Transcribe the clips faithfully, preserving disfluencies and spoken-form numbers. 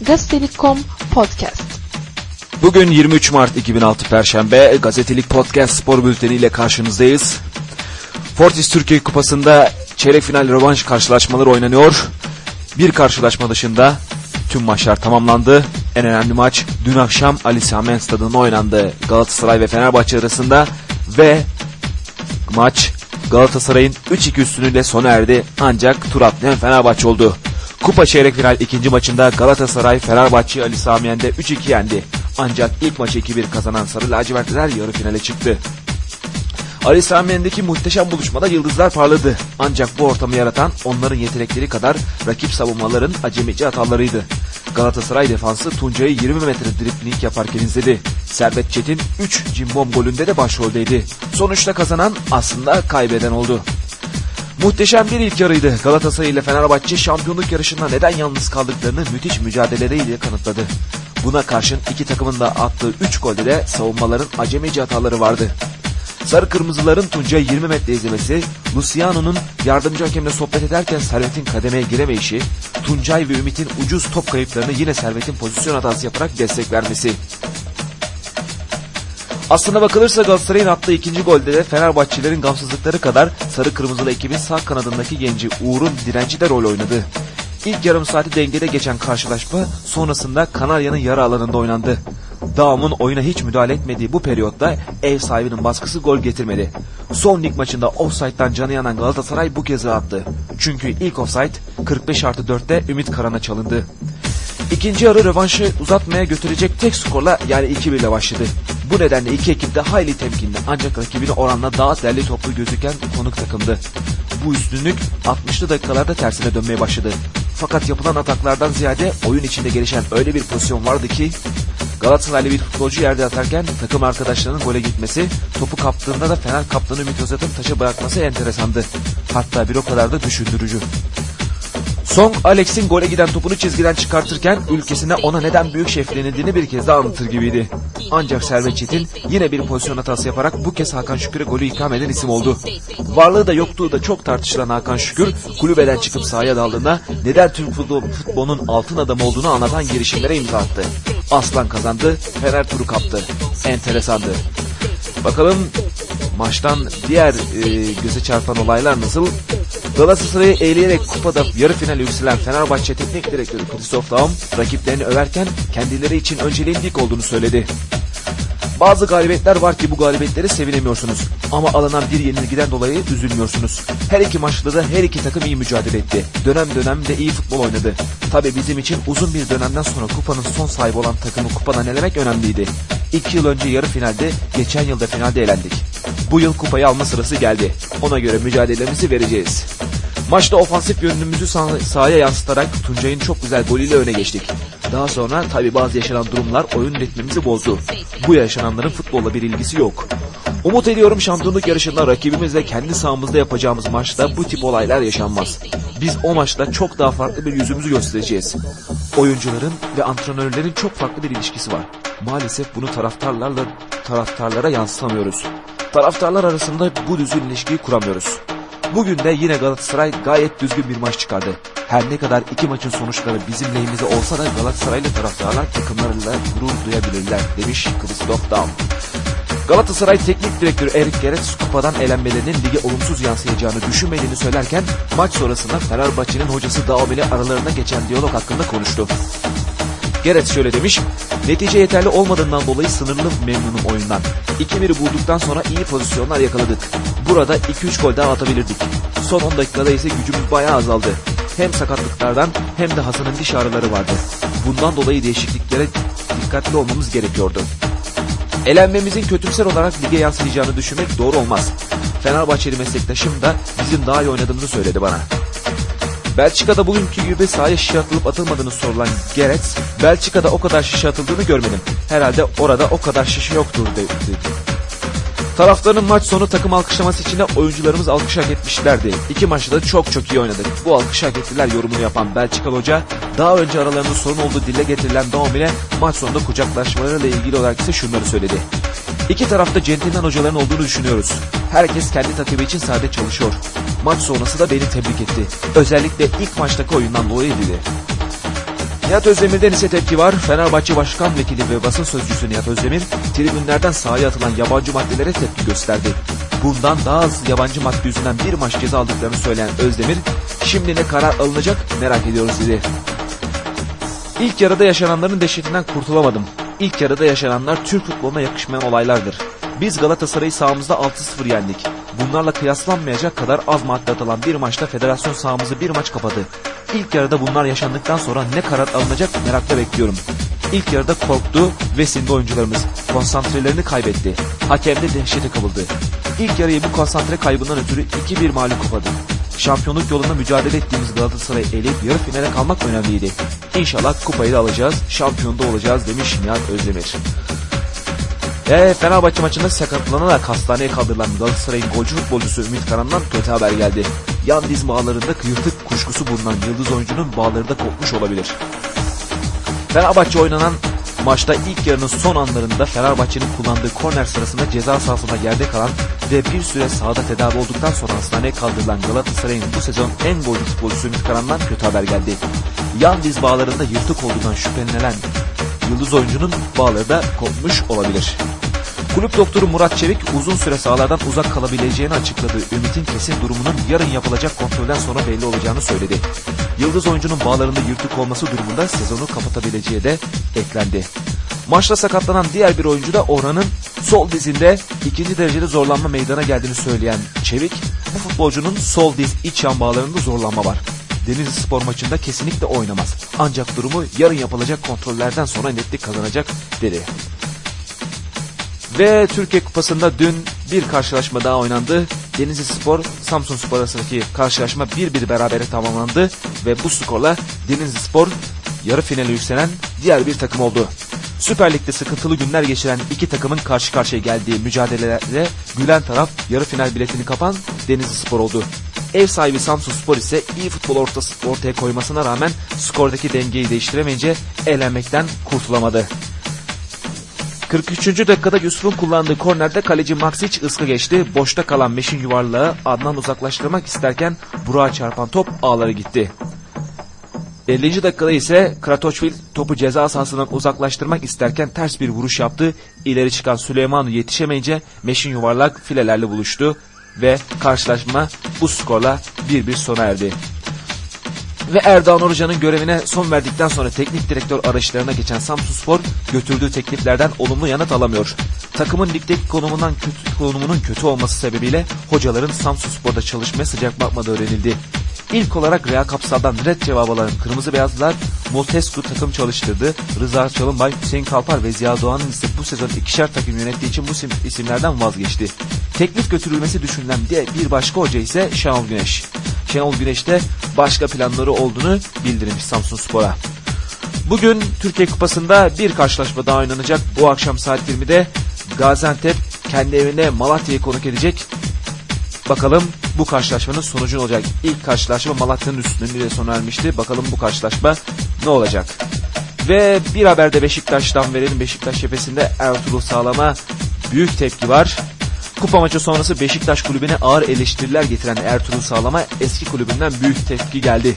Gazetelik nokta com Podcast. Bugün yirmi üç Mart iki bin altı Perşembe, Gazetelik Podcast spor bülteni ile karşınızdayız. Fortis Türkiye Kupası'nda çeyrek final rövanş karşılaşmaları oynanıyor. Bir karşılaşma dışında tüm maçlar tamamlandı. En önemli maç dün akşam Ali Sami Yen Stadı'nda oynandı. Galatasaray ve Fenerbahçe arasında ve maç Galatasaray'ın üç iki üstünlüğüyle sona erdi. Ancak tur atlayan Fenerbahçe oldu. Kupa çeyrek final ikinci maçında Galatasaray Fenerbahçe'yi Ali Sami Yen'de üç iki yendi. Ancak ilk maçı iki bir kazanan Sarı Lacivertliler yarı finale çıktı. Ali Sami Yen'deki muhteşem buluşmada yıldızlar parladı. Ancak bu ortamı yaratan onların yetenekleri kadar rakip savunmaların acemice hatalarıydı. Galatasaray defansı Tuncay'ı yirmi metre dripling yaparken izledi. Servet Çetin üç cimbom golünde de başroldeydi. Sonuçta kazanan aslında kaybeden oldu. Muhteşem bir ilk yarıydı. Galatasaray ile Fenerbahçe şampiyonluk yarışında neden yalnız kaldıklarını müthiş mücadeleleriyle kanıtladı. Buna karşın iki takımın da attığı üç golde de savunmaların acemice hataları vardı. Sarı Kırmızıların Tuncay'ı yirmi metre izlemesi, Luciano'nun yardımcı hakemle sohbet ederken Servet'in kademeye giremeyişi, Tuncay ve Ümit'in ucuz top kayıplarını yine Servet'in pozisyon hatası yaparak destek vermesi. Aslına bakılırsa Galatasaray'ın attığı ikinci golde de Fenerbahçelilerin gamsızlıkları kadar Sarı Kırmızılı ekibin sağ kanadındaki genci Uğur'un direnci de rol oynadı. İlk yarım saati dengede geçen karşılaşma sonrasında Kanarya'nın yarı alanında oynandı. Daum'un oyuna hiç müdahale etmediği bu periyotta ev sahibinin baskısı gol getirmedi. Son lig maçında offside'dan canı yanan Galatasaray bu kez attı. Çünkü ilk offside kırk beş artı dörtte Ümit Karan'a çalındı. İkinci yarı rövanşı uzatmaya götürecek tek skorla yani iki bir ile başladı. Bu nedenle iki ekip de hayli temkinli ancak rakibine oranla daha derli toplu gözüken konuk takımdı. Bu üstünlük altmışlı dakikalarda tersine dönmeye başladı. Fakat yapılan ataklardan ziyade oyun içinde gelişen öyle bir pozisyon vardı ki Galatasaraylı bir futbolcu yerde atarken takım arkadaşlarının gole gitmesi, topu kaptığında da Fener kaptanı Ümit Özat'ın taça bırakması enteresandı. Hatta bir o kadar da düşündürücü. Song, Alex'in gole giden topunu çizgiden çıkartırken ülkesinde ona neden büyük şeflenildiğini bir kez daha anlatır gibiydi. Ancak Servet Çetin yine bir pozisyon hatası yaparak bu kez Hakan Şükür'e golü ikram eden isim oldu. Varlığı da yokluğu da çok tartışılan Hakan Şükür, kulübeden çıkıp sahaya daldığında neden Türk futbolunun altın adamı olduğunu anlatan girişimlere imza attı. Aslan kazandı, Fener turu kaptı. Enteresandı. Bakalım maçtan diğer e, göze çarpan olaylar nasıl? Galatasaray'ı eğleyerek kupada yarı finale yükselen Fenerbahçe Teknik Direktörü Christoph Daum rakiplerini överken kendileri için önceliğin lig olduğunu söyledi. Bazı galibiyetler var ki bu galibiyetleri sevinemiyorsunuz ama alınan bir yenilgiden dolayı üzülmüyorsunuz. Her iki maçta da her iki takım iyi mücadele etti. Dönem dönem de iyi futbol oynadı. Tabi bizim için uzun bir dönemden sonra kupanın son sahibi olan takımı kupadan elemek önemliydi. İki yıl önce yarı finalde, geçen yılda finalde elendik. Bu yıl kupayı alma sırası geldi. Ona göre mücadelemizi vereceğiz. Maçta ofansif yönümüzü sah- sahaya yansıtarak Tuncay'ın çok güzel golüyle öne geçtik. Daha sonra tabi bazı yaşanan durumlar oyun ritmimizi bozdu. Bu yaşananların futbolla bir ilgisi yok. Umut ediyorum şampiyonluk yarışında rakibimizle kendi sahamızda yapacağımız maçta bu tip olaylar yaşanmaz. Biz o maçta çok daha farklı bir yüzümüzü göstereceğiz. Oyuncuların ve antrenörlerin çok farklı bir ilişkisi var. Maalesef bunu taraftarlarla taraftarlara yansıtamıyoruz. Taraftarlar arasında bu düzgün ilişkiyi kuramıyoruz. Bugün de yine Galatasaray gayet düzgün bir maç çıkardı. Her ne kadar iki maçın sonuçları bizim lehimize olsa da Galatasaraylı taraftarlar takımlarıyla gurur duyabilirler demiş Christoph Daum. Galatasaray Teknik Direktörü Erik Gerets kupadan elenmelerinin lige olumsuz yansıyacağını düşünmediğini söylerken maç sonrasında Fenerbahçe'nin hocası Daum ile aralarında geçen diyalog hakkında konuştu. Gerets şöyle demiş, netice yeterli olmadığından dolayı sınırlı memnunum oyundan. iki biri bulduktan sonra iyi pozisyonlar yakaladık. Burada iki üç gol daha atabilirdik. Son on dakikada ise gücümüz bayağı azaldı. Hem sakatlıklardan hem de Hasan'ın diş ağrıları vardı. Bundan dolayı değişikliklere dikkatli olmamız gerekiyordu. Elenmemizin kötümser olarak lige yansıyacağını düşünmek doğru olmaz. Fenerbahçeli meslektaşım da bizim daha iyi oynadığımızı söyledi bana. Belçika'da bugünkü gibi sahaya şişe atılıp atılmadığını sorulan Gerets, Belçika'da o kadar şişe atıldığını görmedim. Herhalde orada o kadar şişe yoktur dedi. Taraftarın maç sonu takım alkışlaması için de oyuncularımız alkış hak etmişlerdi. İki maçta da çok çok iyi oynadık. Bu alkış hak ettiler yorumunu yapan Belçikalı hoca, daha önce aralarında sorun olduğu dile getirilen Daum ile maç sonunda kucaklaşmalarıyla ilgili olarak ise şunları söyledi. İki tarafta centilmen hocaların olduğunu düşünüyoruz. Herkes kendi takımı için sahada çalışıyor. Maç sonrası da beni tebrik etti. Özellikle ilk maçtaki oyundan dolayı dedi. Nihat Özdemir'den ise tepki var. Fenerbahçe Başkan Vekili ve basın sözcüsü Nihat Özdemir, tribünlerden sahaya atılan yabancı maddelere tepki gösterdi. Bundan daha az yabancı madde yüzünden bir maç ceza aldıklarını söyleyen Özdemir, şimdi ne karar alınacak merak ediyoruz dedi. İlk yarıda yaşananların dehşetinden kurtulamadım. İlk yarıda yaşananlar Türk futboluna yakışmayan olaylardır. Biz Galatasaray'ı sahamızda altı sıfır yendik. Bunlarla kıyaslanmayacak kadar az madde atılan bir maçta federasyon sahamızı bir maç kapadı. İlk yarıda bunlar yaşandıktan sonra ne karar alınacak merakla bekliyorum. İlk yarıda korktu ve sindi oyuncularımız. Konsantrelerini kaybetti. Hakem de dehşete kapıldı. İlk yarıyı bu konsantre kaybından ötürü iki bir mağlup kapadı. Şampiyonluk yolunda mücadele ettiğimiz Galatasaray'ı eleyip yarı finale kalmak önemliydi. İnşallah kupayı da alacağız, şampiyon da olacağız demiş Nihat Özdemir. Ve Fenerbahçe maçında sakatlanarak hastaneye kaldırılan Galatasaray'ın golcü futbolcusu Ümit Karan'dan kötü haber geldi. Yan diz bağlarında yırtık kuşkusu bulunan yıldız oyuncunun bağları da kopmuş olabilir. Fenerbahçe oynanan maçta ilk yarının son anlarında Fenerbahçe'nin kullandığı korner sırasında ceza sahasında yerde kalan ve bir süre sahada tedavi olduktan sonra hastaneye kaldırılan Galatasaray'ın bu sezon en golcü futbolcusu Ümit Karan'dan kötü haber geldi. Yan diz bağlarında yırtık olduğundan şüphelenilen yıldız oyuncunun bağları da kopmuş olabilir. Kulüp doktoru Murat Çevik uzun süre sahalardan uzak kalabileceğini açıkladığı Ümit'in kesin durumunun yarın yapılacak kontrolden sonra belli olacağını söyledi. Yıldız oyuncunun bağlarında yırtık olması durumunda sezonu kapatabileceği de eklendi. Maçta sakatlanan diğer bir oyuncu da Orhan'ın sol dizinde ikinci derecede zorlanma meydana geldiğini söyleyen Çevik, bu futbolcunun sol diz iç yan bağlarında zorlanma var. Denizlispor maçında kesinlikle oynamaz. Ancak durumu yarın yapılacak kontrollerden sonra netlik kazanacak dedi. Ve Türkiye Kupası'nda dün bir karşılaşma daha oynandı. Denizlispor Samsunspor arasındaki karşılaşma bir bir berabere tamamlandı ve bu skorla Denizlispor yarı finale yükselen diğer bir takım oldu. Süper Lig'de sıkıntılı günler geçiren iki takımın karşı karşıya geldiği mücadelelerde gülen taraf yarı final biletini kapan Denizlispor oldu. Ev sahibi Samsunspor ise iyi futbol ortası, ortaya koymasına rağmen skordaki dengeyi değiştiremeyince elenmekten kurtulamadı. kırk üçüncü dakikada Yusuf'un kullandığı kornerde kaleci Maksic ıska geçti. Boşta kalan Meşin yuvarlağı Adnan uzaklaştırmak isterken Burak'a çarpan top ağlara gitti. ellinci dakikada ise Kratochvil topu ceza sahasından uzaklaştırmak isterken ters bir vuruş yaptı. İleri çıkan Süleymanu yetişemeyince Meşin yuvarlak filelerle buluştu ve karşılaşma bu skorla bir bir sona erdi. Ve Erdoğan Orucan'ın görevine son verdikten sonra teknik direktör arayışlarına geçen Samsunspor götürdüğü tekliflerden olumlu yanıt alamıyor. Takımın ligdeki konumundan kötü, konumunun kötü olması sebebiyle hocaların Samsunspor'da çalışmaya sıcak bakmadığı öğrenildi. İlk olarak Rea Kapsal'dan red cevabı alan Kırmızı Beyazlılar Multescu takım çalıştırdı. Rıza Çalınbay, Hüseyin Kalpar ve Ziya Doğan'ın ise bu sezon ikişer takım yönettiği için bu isimlerden vazgeçti. Teklif götürülmesi düşünülen bir başka hoca ise Şenol Güneş. Şenol Güneş'te başka planları olduğunu bildirmiş Samsunspor'a. Bugün Türkiye Kupası'nda bir karşılaşma daha oynanacak. Bu akşam saat yirmide Gaziantep kendi evinde Malatya'yı konuk edecek. Bakalım bu karşılaşmanın sonucu ne olacak? İlk karşılaşma Malatya'nın üstünlüğüyle sona ermişti. Bakalım bu karşılaşma ne olacak? Ve bir haber de Beşiktaş'tan verelim. Beşiktaş cephesinde Ertuğrul Sağlam'a büyük tepki var. Kupa maçı sonrası Beşiktaş kulübüne ağır eleştiriler getiren Ertuğrul Sağlam'a eski kulübünden büyük tepki geldi.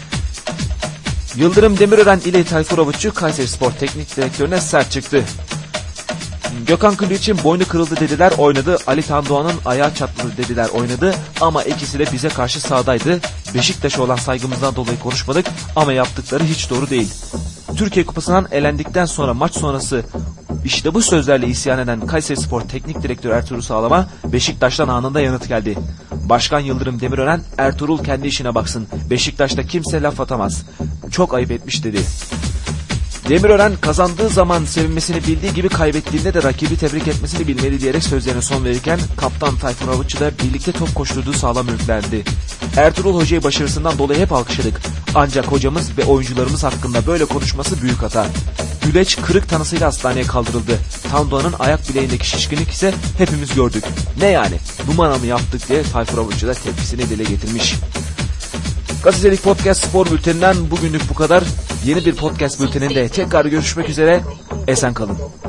Yıldırım Demirören ile Tayfur Avuççu Kayserispor Teknik Direktörüne sert çıktı. Gökhan Kılıç'ın boynu kırıldı dediler, oynadı. Ali Tandoğan'ın ayağı çatladı dediler, oynadı. Ama ikisi de bize karşı sahadaydı. Beşiktaş'a olan saygımızdan dolayı konuşmadık ama yaptıkları hiç doğru değil. Türkiye Kupası'ndan elendikten sonra maç sonrası işte bu sözlerle isyan eden Kayserispor Teknik Direktörü Ertuğrul Sağlam'a Beşiktaş'tan anında yanıt geldi. Başkan Yıldırım Demirören, Ertuğrul kendi işine baksın. Beşiktaş'ta kimse laf atamaz. Çok ayıp etmiş dedi. Demirören kazandığı zaman sevinmesini bildiği gibi kaybettiğinde de rakibi tebrik etmesini bilmeli diyerek sözlerine son verirken kaptan Tayfur Avuççu da birlikte top koşturduğu Sağlam yüklendi. Ertuğrul Hoca'yı başarısından dolayı hep alkışladık. Ancak hocamız ve oyuncularımız hakkında böyle konuşması büyük hata. Güleç kırık tanısıyla hastaneye kaldırıldı. Tandoğan'ın ayak bileğindeki şişkinlik ise hepimiz gördük. Ne yani? Numara mı yaptık diye Tayfur Avuççu da tepkisini dile getirmiş. Gazetelik Podcast Spor Bülteni'nden bugünlük bu kadar. Yeni bir podcast bülteninde tekrar görüşmek üzere. Esen kalın.